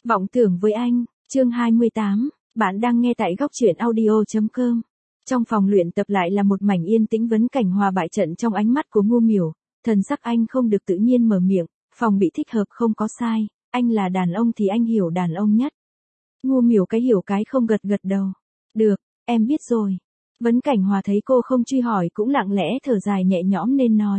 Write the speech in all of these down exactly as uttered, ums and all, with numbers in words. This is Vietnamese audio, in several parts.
Vọng tưởng với anh, chương hai mươi tám, bạn đang nghe tại góc truyện audio.com. Trong phòng luyện tập lại là một mảnh yên tĩnh, Vấn Cảnh Hòa bại trận trong ánh mắt của Ngô Miểu, thần sắc anh không được tự nhiên mở miệng, phòng bị thích hợp không có sai, anh là đàn ông thì anh hiểu đàn ông nhất. Ngô Miểu cái hiểu cái không gật gật đầu. Được, em biết rồi. Vấn Cảnh Hòa thấy cô không truy hỏi cũng lặng lẽ thở dài nhẹ nhõm nên nói.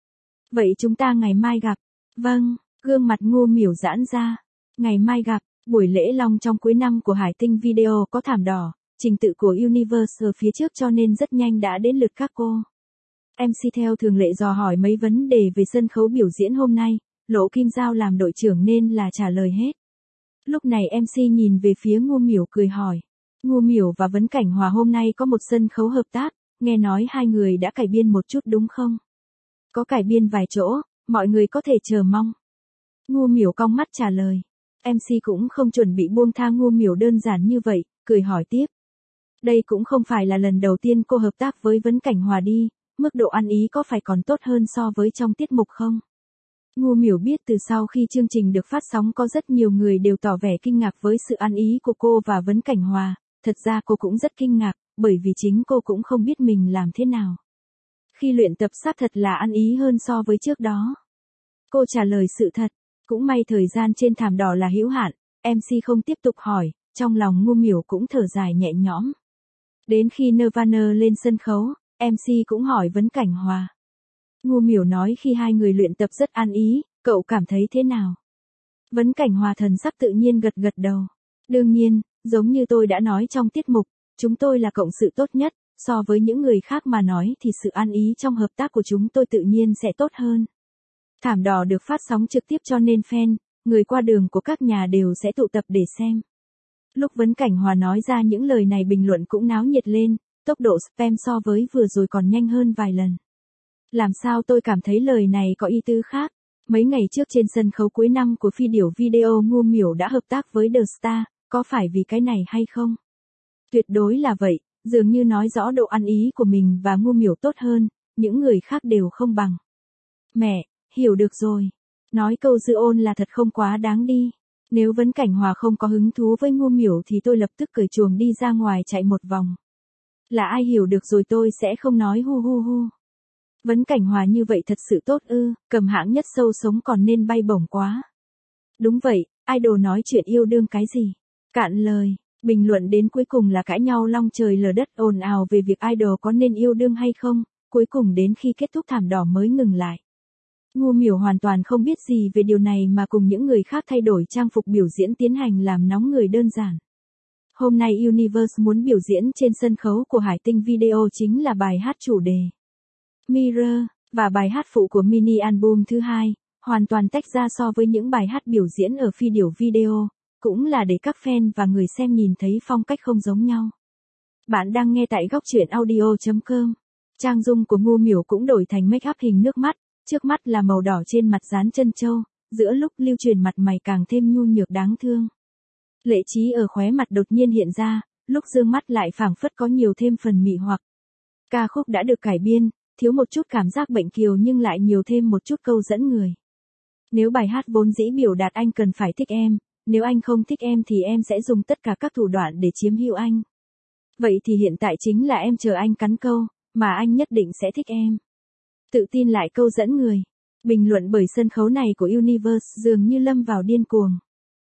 Vậy chúng ta ngày mai gặp. Vâng, gương mặt Ngô Miểu giãn ra. Ngày mai gặp, buổi lễ long trong cuối năm của Hải Tinh Video có thảm đỏ, trình tự của Universe ở phía trước cho nên rất nhanh đã đến lượt các cô. em xê theo thường lệ dò hỏi mấy vấn đề về sân khấu biểu diễn hôm nay, Lộ Kim Giao làm đội trưởng nên là trả lời hết. Lúc này em xê nhìn về phía Ngô Miểu cười hỏi. Ngô Miểu và Vấn Cảnh Hòa hôm nay có một sân khấu hợp tác, nghe nói hai người đã cải biên một chút đúng không? Có cải biên vài chỗ, mọi người có thể chờ mong. Ngô Miểu cong mắt trả lời. em xê cũng không chuẩn bị buông tha Ngô Miểu đơn giản như vậy, cười hỏi tiếp. Đây cũng không phải là lần đầu tiên cô hợp tác với Vấn Cảnh Hòa đi, mức độ ăn ý có phải còn tốt hơn so với trong tiết mục không? Ngô Miểu biết từ sau khi chương trình được phát sóng có rất nhiều người đều tỏ vẻ kinh ngạc với sự ăn ý của cô và Vấn Cảnh Hòa, thật ra cô cũng rất kinh ngạc, bởi vì chính cô cũng không biết mình làm thế nào. Khi luyện tập xác thật là ăn ý hơn so với trước đó. Cô trả lời sự thật. Cũng may thời gian trên thảm đỏ là hữu hạn, em xê không tiếp tục hỏi, trong lòng Ngô Miểu cũng thở dài nhẹ nhõm. Đến khi Nirvana lên sân khấu, em xê cũng hỏi Vấn Cảnh Hòa. Ngô Miểu nói khi hai người luyện tập rất ăn ý, cậu cảm thấy thế nào? Vấn Cảnh Hòa thần sắc tự nhiên gật gật đầu. Đương nhiên, giống như tôi đã nói trong tiết mục, chúng tôi là cộng sự tốt nhất, so với những người khác mà nói thì sự ăn ý trong hợp tác của chúng tôi tự nhiên sẽ tốt hơn. Thảm đỏ được phát sóng trực tiếp cho nên fan, người qua đường của các nhà đều sẽ tụ tập để xem. Lúc Vấn Cảnh Hòa nói ra những lời này bình luận cũng náo nhiệt lên, tốc độ spam so với vừa rồi còn nhanh hơn vài lần. Làm sao tôi cảm thấy lời này có ý tứ khác? Mấy ngày trước trên sân khấu cuối năm của phi điểu video Ngô Miểu đã hợp tác với The Star, có phải vì cái này hay không? Tuyệt đối là vậy, dường như nói rõ độ ăn ý của mình và Ngô Miểu tốt hơn, những người khác đều không bằng. Mẹ, hiểu được rồi. Nói câu dư ôn là thật không quá đáng đi. Nếu Vấn Cảnh Hòa không có hứng thú với Ngô Miểu thì tôi lập tức cởi chuồng đi ra ngoài chạy một vòng. Là ai hiểu được rồi tôi sẽ không nói hu hu hu. Vấn Cảnh Hòa như vậy thật sự tốt ư, cầm hạng nhất sâu sống còn nên bay bổng quá. Đúng vậy, idol nói chuyện yêu đương cái gì? Cạn lời, bình luận đến cuối cùng là cãi nhau long trời lở đất ồn ào về việc idol có nên yêu đương hay không, cuối cùng đến khi kết thúc thảm đỏ mới ngừng lại. Ngô Miểu hoàn toàn không biết gì về điều này mà cùng những người khác thay đổi trang phục biểu diễn tiến hành làm nóng người đơn giản. Hôm nay Universe muốn biểu diễn trên sân khấu của Hải Tinh Video chính là bài hát chủ đề Mirror, và bài hát phụ của mini album thứ hai, hoàn toàn tách ra so với những bài hát biểu diễn ở phi điểu video, cũng là để các fan và người xem nhìn thấy phong cách không giống nhau. Bạn đang nghe tại góc truyện audio.com. Trang dung của Ngô Miểu cũng đổi thành make up hình nước mắt. Trước mắt là màu đỏ trên mặt dán chân châu, giữa lúc lưu truyền mặt mày càng thêm nhu nhược đáng thương. Lệ trí ở khóe mặt đột nhiên hiện ra, lúc dương mắt lại phảng phất có nhiều thêm phần mị hoặc. Ca khúc đã được cải biên, thiếu một chút cảm giác bệnh kiều nhưng lại nhiều thêm một chút câu dẫn người. Nếu bài hát vốn dĩ biểu đạt anh cần phải thích em, nếu anh không thích em thì em sẽ dùng tất cả các thủ đoạn để chiếm hữu anh. Vậy thì hiện tại chính là em chờ anh cắn câu, mà anh nhất định sẽ thích em. Tự tin lại câu dẫn người. Bình luận bởi sân khấu này của Universe dường như lâm vào điên cuồng.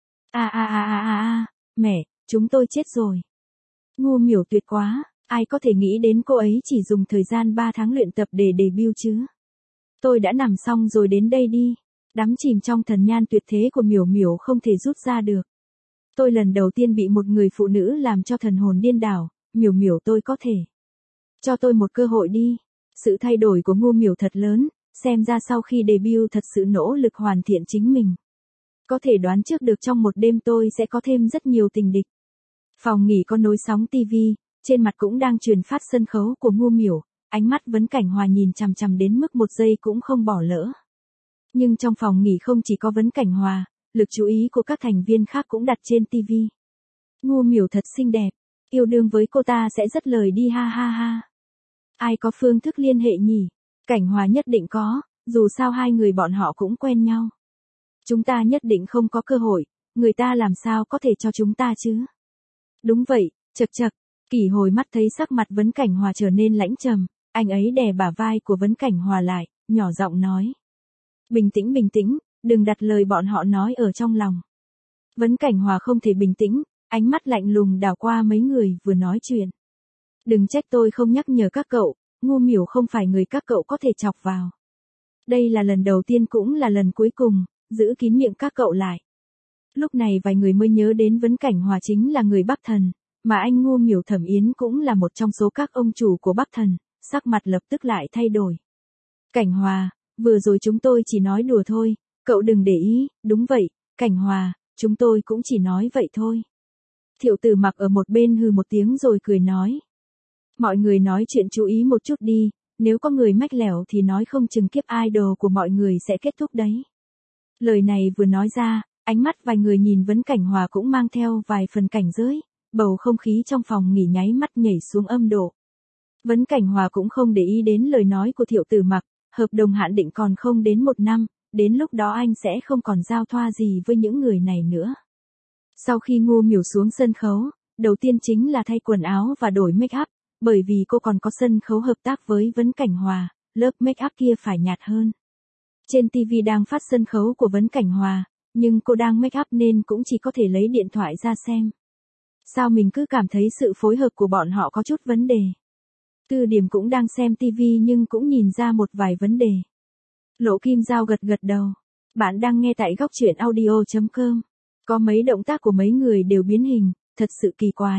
A a a a a a, mẹ, chúng tôi chết rồi. Ngô Miểu tuyệt quá, ai có thể nghĩ đến cô ấy chỉ dùng thời gian ba tháng luyện tập để debut chứ. Tôi đã nằm xong rồi đến đây đi. Đắm chìm trong thần nhan tuyệt thế của Miểu Miểu không thể rút ra được. Tôi lần đầu tiên bị một người phụ nữ làm cho thần hồn điên đảo, Miểu Miểu tôi có thể. Cho tôi một cơ hội đi. Sự thay đổi của Ngô Miểu thật lớn, xem ra sau khi debut thật sự nỗ lực hoàn thiện chính mình. Có thể đoán trước được trong một đêm tôi sẽ có thêm rất nhiều tình địch. Phòng nghỉ có nối sóng ti vi, trên mặt cũng đang truyền phát sân khấu của Ngô Miểu, ánh mắt Vấn Cảnh Hòa nhìn chằm chằm đến mức một giây cũng không bỏ lỡ. Nhưng trong phòng nghỉ không chỉ có Vấn Cảnh Hòa, lực chú ý của các thành viên khác cũng đặt trên ti vi. Ngô Miểu thật xinh đẹp, yêu đương với cô ta sẽ rất lời đi ha ha ha. Ai có phương thức liên hệ nhỉ? Cảnh Hòa nhất định có, dù sao hai người bọn họ cũng quen nhau. Chúng ta nhất định không có cơ hội, người ta làm sao có thể cho chúng ta chứ? Đúng vậy, chậc chậc. Kỷ Hồi mắt thấy sắc mặt Vấn Cảnh Hòa trở nên lãnh trầm, anh ấy đè bả vai của Vấn Cảnh Hòa lại, nhỏ giọng nói. Bình tĩnh bình tĩnh, đừng đặt lời bọn họ nói ở trong lòng. Vấn Cảnh Hòa không thể bình tĩnh, ánh mắt lạnh lùng đảo qua mấy người vừa nói chuyện. Đừng trách tôi không nhắc nhở các cậu, Ngô Miểu không phải người các cậu có thể chọc vào. Đây là lần đầu tiên cũng là lần cuối cùng, giữ kín miệng các cậu lại. Lúc này vài người mới nhớ đến Vấn Cảnh Hòa chính là người Bắc Thần, mà anh Ngô Miểu Thẩm Yến cũng là một trong số các ông chủ của Bắc Thần, sắc mặt lập tức lại thay đổi. Cảnh Hòa, vừa rồi chúng tôi chỉ nói đùa thôi, cậu đừng để ý, đúng vậy, Cảnh Hòa, chúng tôi cũng chỉ nói vậy thôi. Thiệu Tử Mặc ở một bên hừ một tiếng rồi cười nói. Mọi người nói chuyện chú ý một chút đi, nếu có người mách lẻo thì nói không chừng kiếp idol của mọi người sẽ kết thúc đấy. Lời này vừa nói ra, ánh mắt vài người nhìn Vấn Cảnh Hòa cũng mang theo vài phần cảnh giới, bầu không khí trong phòng nghỉ nháy mắt nhảy xuống âm độ. Vấn Cảnh Hòa cũng không để ý đến lời nói của Thiệu Tử Mặc, hợp đồng hạn định còn không đến một năm, đến lúc đó anh sẽ không còn giao thoa gì với những người này nữa. Sau khi Ngô Miểu xuống sân khấu, đầu tiên chính là thay quần áo và đổi make up, bởi vì cô còn có sân khấu hợp tác với Vấn Cảnh Hòa, lớp make up kia phải nhạt hơn. Trên ti vi đang phát sân khấu của Vấn Cảnh Hòa, nhưng cô đang make up nên cũng chỉ có thể lấy điện thoại ra xem. Sao mình cứ cảm thấy sự phối hợp của bọn họ có chút vấn đề. Tư Điểm cũng đang xem ti vi nhưng cũng nhìn ra một vài vấn đề. Lộ Kim Dao gật gật đầu. Bạn đang nghe tại góc truyện audio chấm com. Có mấy động tác của mấy người đều biến hình, thật sự kỳ quái.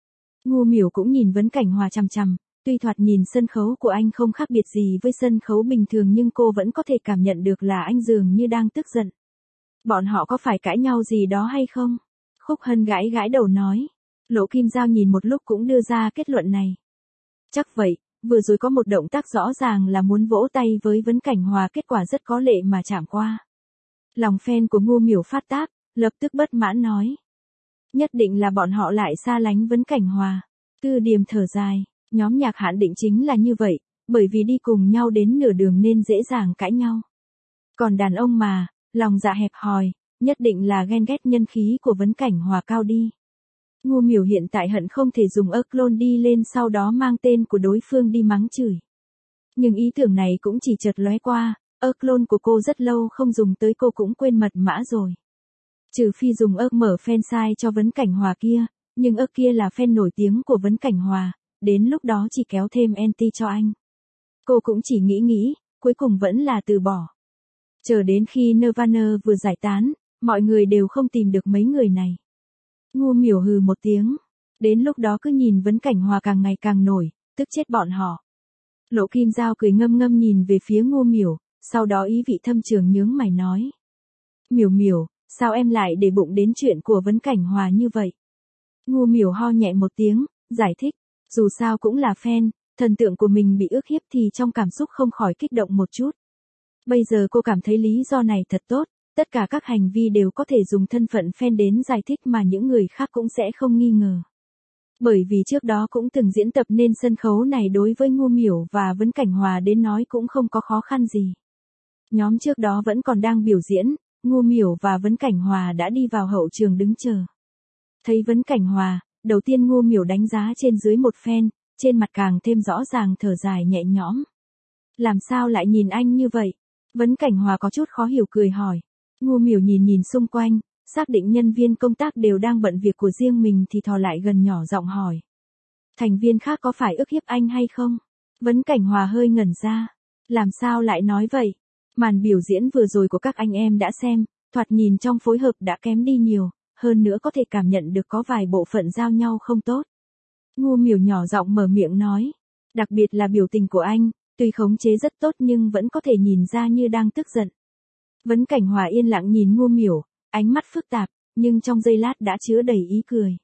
Ngô Miểu cũng nhìn Vấn Cảnh Hòa chằm chằm, tuy thoạt nhìn sân khấu của anh không khác biệt gì với sân khấu bình thường nhưng cô vẫn có thể cảm nhận được là anh dường như đang tức giận. Bọn họ có phải cãi nhau gì đó hay không? Khúc Hân gãi gãi đầu nói. Lộ Kim Dao nhìn một lúc cũng đưa ra kết luận này. Chắc vậy, vừa rồi có một động tác rõ ràng là muốn vỗ tay với Vấn Cảnh Hòa, kết quả rất có lệ mà chạm qua. Lòng fan của Ngô Miểu phát tác, lập tức bất mãn nói. Nhất định là bọn họ lại xa lánh Vấn Cảnh Hòa. Tư Điềm thở dài, nhóm nhạc hạn định chính là như vậy, bởi vì đi cùng nhau đến nửa đường nên dễ dàng cãi nhau. Còn đàn ông mà, lòng dạ hẹp hòi, nhất định là ghen ghét nhân khí của Vấn Cảnh Hòa cao đi. Ngô Miểu hiện tại hận không thể dùng ơ clone đi lên sau đó mang tên của đối phương đi mắng chửi. Nhưng ý tưởng này cũng chỉ chợt lóe qua, ơ clone của cô rất lâu không dùng tới cô cũng quên mật mã rồi. Trừ phi dùng ơ mở fan site cho Vấn Cảnh Hòa kia, nhưng ơ kia là fan nổi tiếng của Vấn Cảnh Hòa, đến lúc đó chỉ kéo thêm anti cho anh. Cô cũng chỉ nghĩ nghĩ, cuối cùng vẫn là từ bỏ. Chờ đến khi Nirvana vừa giải tán, mọi người đều không tìm được mấy người này. Ngô Miểu hừ một tiếng. Đến lúc đó cứ nhìn Vấn Cảnh Hòa càng ngày càng nổi, tức chết bọn họ. Lộ Kim Dao cười ngâm ngâm nhìn về phía Ngô Miểu, sau đó ý vị thâm trường nhướng mày nói. Miểu Miểu, sao em lại để bụng đến chuyện của Vấn Cảnh Hòa như vậy? Ngô Miểu ho nhẹ một tiếng, giải thích. Dù sao cũng là fan, thần tượng của mình bị ức hiếp thì trong cảm xúc không khỏi kích động một chút. Bây giờ cô cảm thấy lý do này thật tốt, tất cả các hành vi đều có thể dùng thân phận fan đến giải thích mà những người khác cũng sẽ không nghi ngờ. Bởi vì trước đó cũng từng diễn tập nên sân khấu này đối với Ngô Miểu và Vấn Cảnh Hòa đến nói cũng không có khó khăn gì. Nhóm trước đó vẫn còn đang biểu diễn, Ngô Miểu và Vấn Cảnh Hòa đã đi vào hậu trường đứng chờ. Thấy Vấn Cảnh Hòa, đầu tiên Ngô Miểu đánh giá trên dưới một phen, trên mặt càng thêm rõ ràng thở dài nhẹ nhõm. Làm sao lại nhìn anh như vậy? Vấn Cảnh Hòa có chút khó hiểu cười hỏi. Ngô Miểu nhìn nhìn xung quanh, xác định nhân viên công tác đều đang bận việc của riêng mình thì thò lại gần nhỏ giọng hỏi. Thành viên khác có phải ức hiếp anh hay không? Vấn Cảnh Hòa hơi ngẩn ra. Làm sao lại nói vậy? Màn biểu diễn vừa rồi của các anh em đã xem, thoạt nhìn trong phối hợp đã kém đi nhiều, hơn nữa có thể cảm nhận được có vài bộ phận giao nhau không tốt. Ngô Miểu nhỏ giọng mở miệng nói. Đặc biệt là biểu tình của anh, tuy khống chế rất tốt nhưng vẫn có thể nhìn ra như đang tức giận. Vấn Cảnh Hòa yên lặng nhìn Ngô Miểu, ánh mắt phức tạp, nhưng trong giây lát đã chứa đầy ý cười.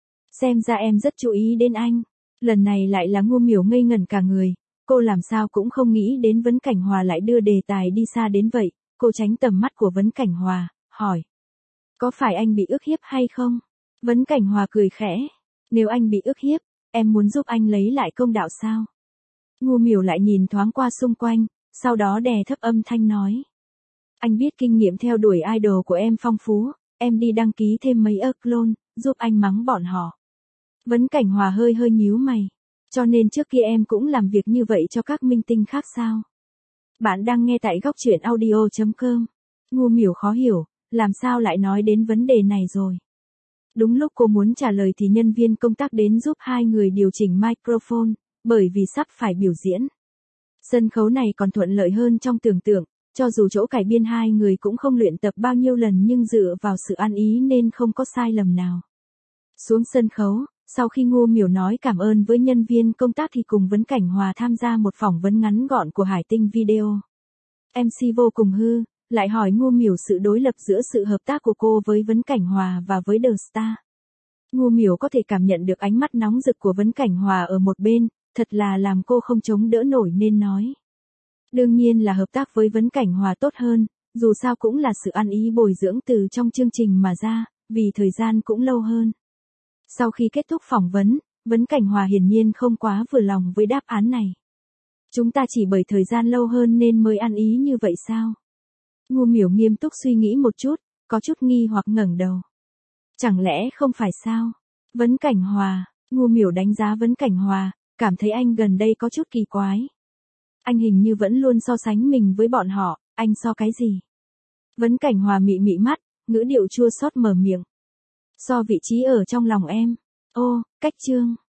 Xem ra em rất chú ý đến anh. Lần này lại là Ngô Miểu ngây ngẩn cả người, cô làm sao cũng không nghĩ đến Vấn Cảnh Hòa lại đưa đề tài đi xa đến vậy, cô tránh tầm mắt của Vấn Cảnh Hòa, hỏi. Có phải anh bị ức hiếp hay không? Vấn Cảnh Hòa cười khẽ. Nếu anh bị ức hiếp, em muốn giúp anh lấy lại công đạo sao? Ngô Miểu lại nhìn thoáng qua xung quanh, sau đó đè thấp âm thanh nói. Anh biết kinh nghiệm theo đuổi idol của em phong phú, em đi đăng ký thêm mấy account, giúp anh mắng bọn họ. Vấn Cảnh Hòa hơi hơi nhíu mày. Cho nên trước kia em cũng làm việc như vậy cho các minh tinh khác sao? Bạn đang nghe tại góc chuyện audio.com. Ngu Miểu khó hiểu, làm sao lại nói đến vấn đề này rồi? Đúng lúc cô muốn trả lời thì nhân viên công tác đến giúp hai người điều chỉnh microphone, bởi vì sắp phải biểu diễn. Sân khấu này còn thuận lợi hơn trong tưởng tượng, cho dù chỗ cải biên hai người cũng không luyện tập bao nhiêu lần nhưng dựa vào sự ăn ý nên không có sai lầm nào. Xuống sân khấu, sau khi Ngu Miểu nói cảm ơn với nhân viên công tác thì cùng Vấn Cảnh Hòa tham gia một phỏng vấn ngắn gọn của Hải Tinh Video. em xê vô cùng hư, lại hỏi Ngu Miểu sự đối lập giữa sự hợp tác của cô với Vấn Cảnh Hòa và với The Star. Ngu Miểu có thể cảm nhận được ánh mắt nóng rực của Vấn Cảnh Hòa ở một bên, thật là làm cô không chống đỡ nổi nên nói. Đương nhiên là hợp tác với Vấn Cảnh Hòa tốt hơn, dù sao cũng là sự ăn ý bồi dưỡng từ trong chương trình mà ra, vì thời gian cũng lâu hơn. Sau khi kết thúc phỏng vấn, Vấn Cảnh Hòa hiển nhiên không quá vừa lòng với đáp án này. Chúng ta chỉ bởi thời gian lâu hơn nên mới ăn ý như vậy sao? Ngu Miểu nghiêm túc suy nghĩ một chút, có chút nghi hoặc ngẩng đầu. Chẳng lẽ không phải sao? Vấn Cảnh Hòa, Ngu Miểu đánh giá Vấn Cảnh Hòa, cảm thấy anh gần đây có chút kỳ quái. Anh hình như vẫn luôn so sánh mình với bọn họ, anh so cái gì? Vấn Cảnh Hòa mị mị mắt, ngữ điệu chua xót mở miệng. So vị trí ở trong lòng em. Ô, cách chương.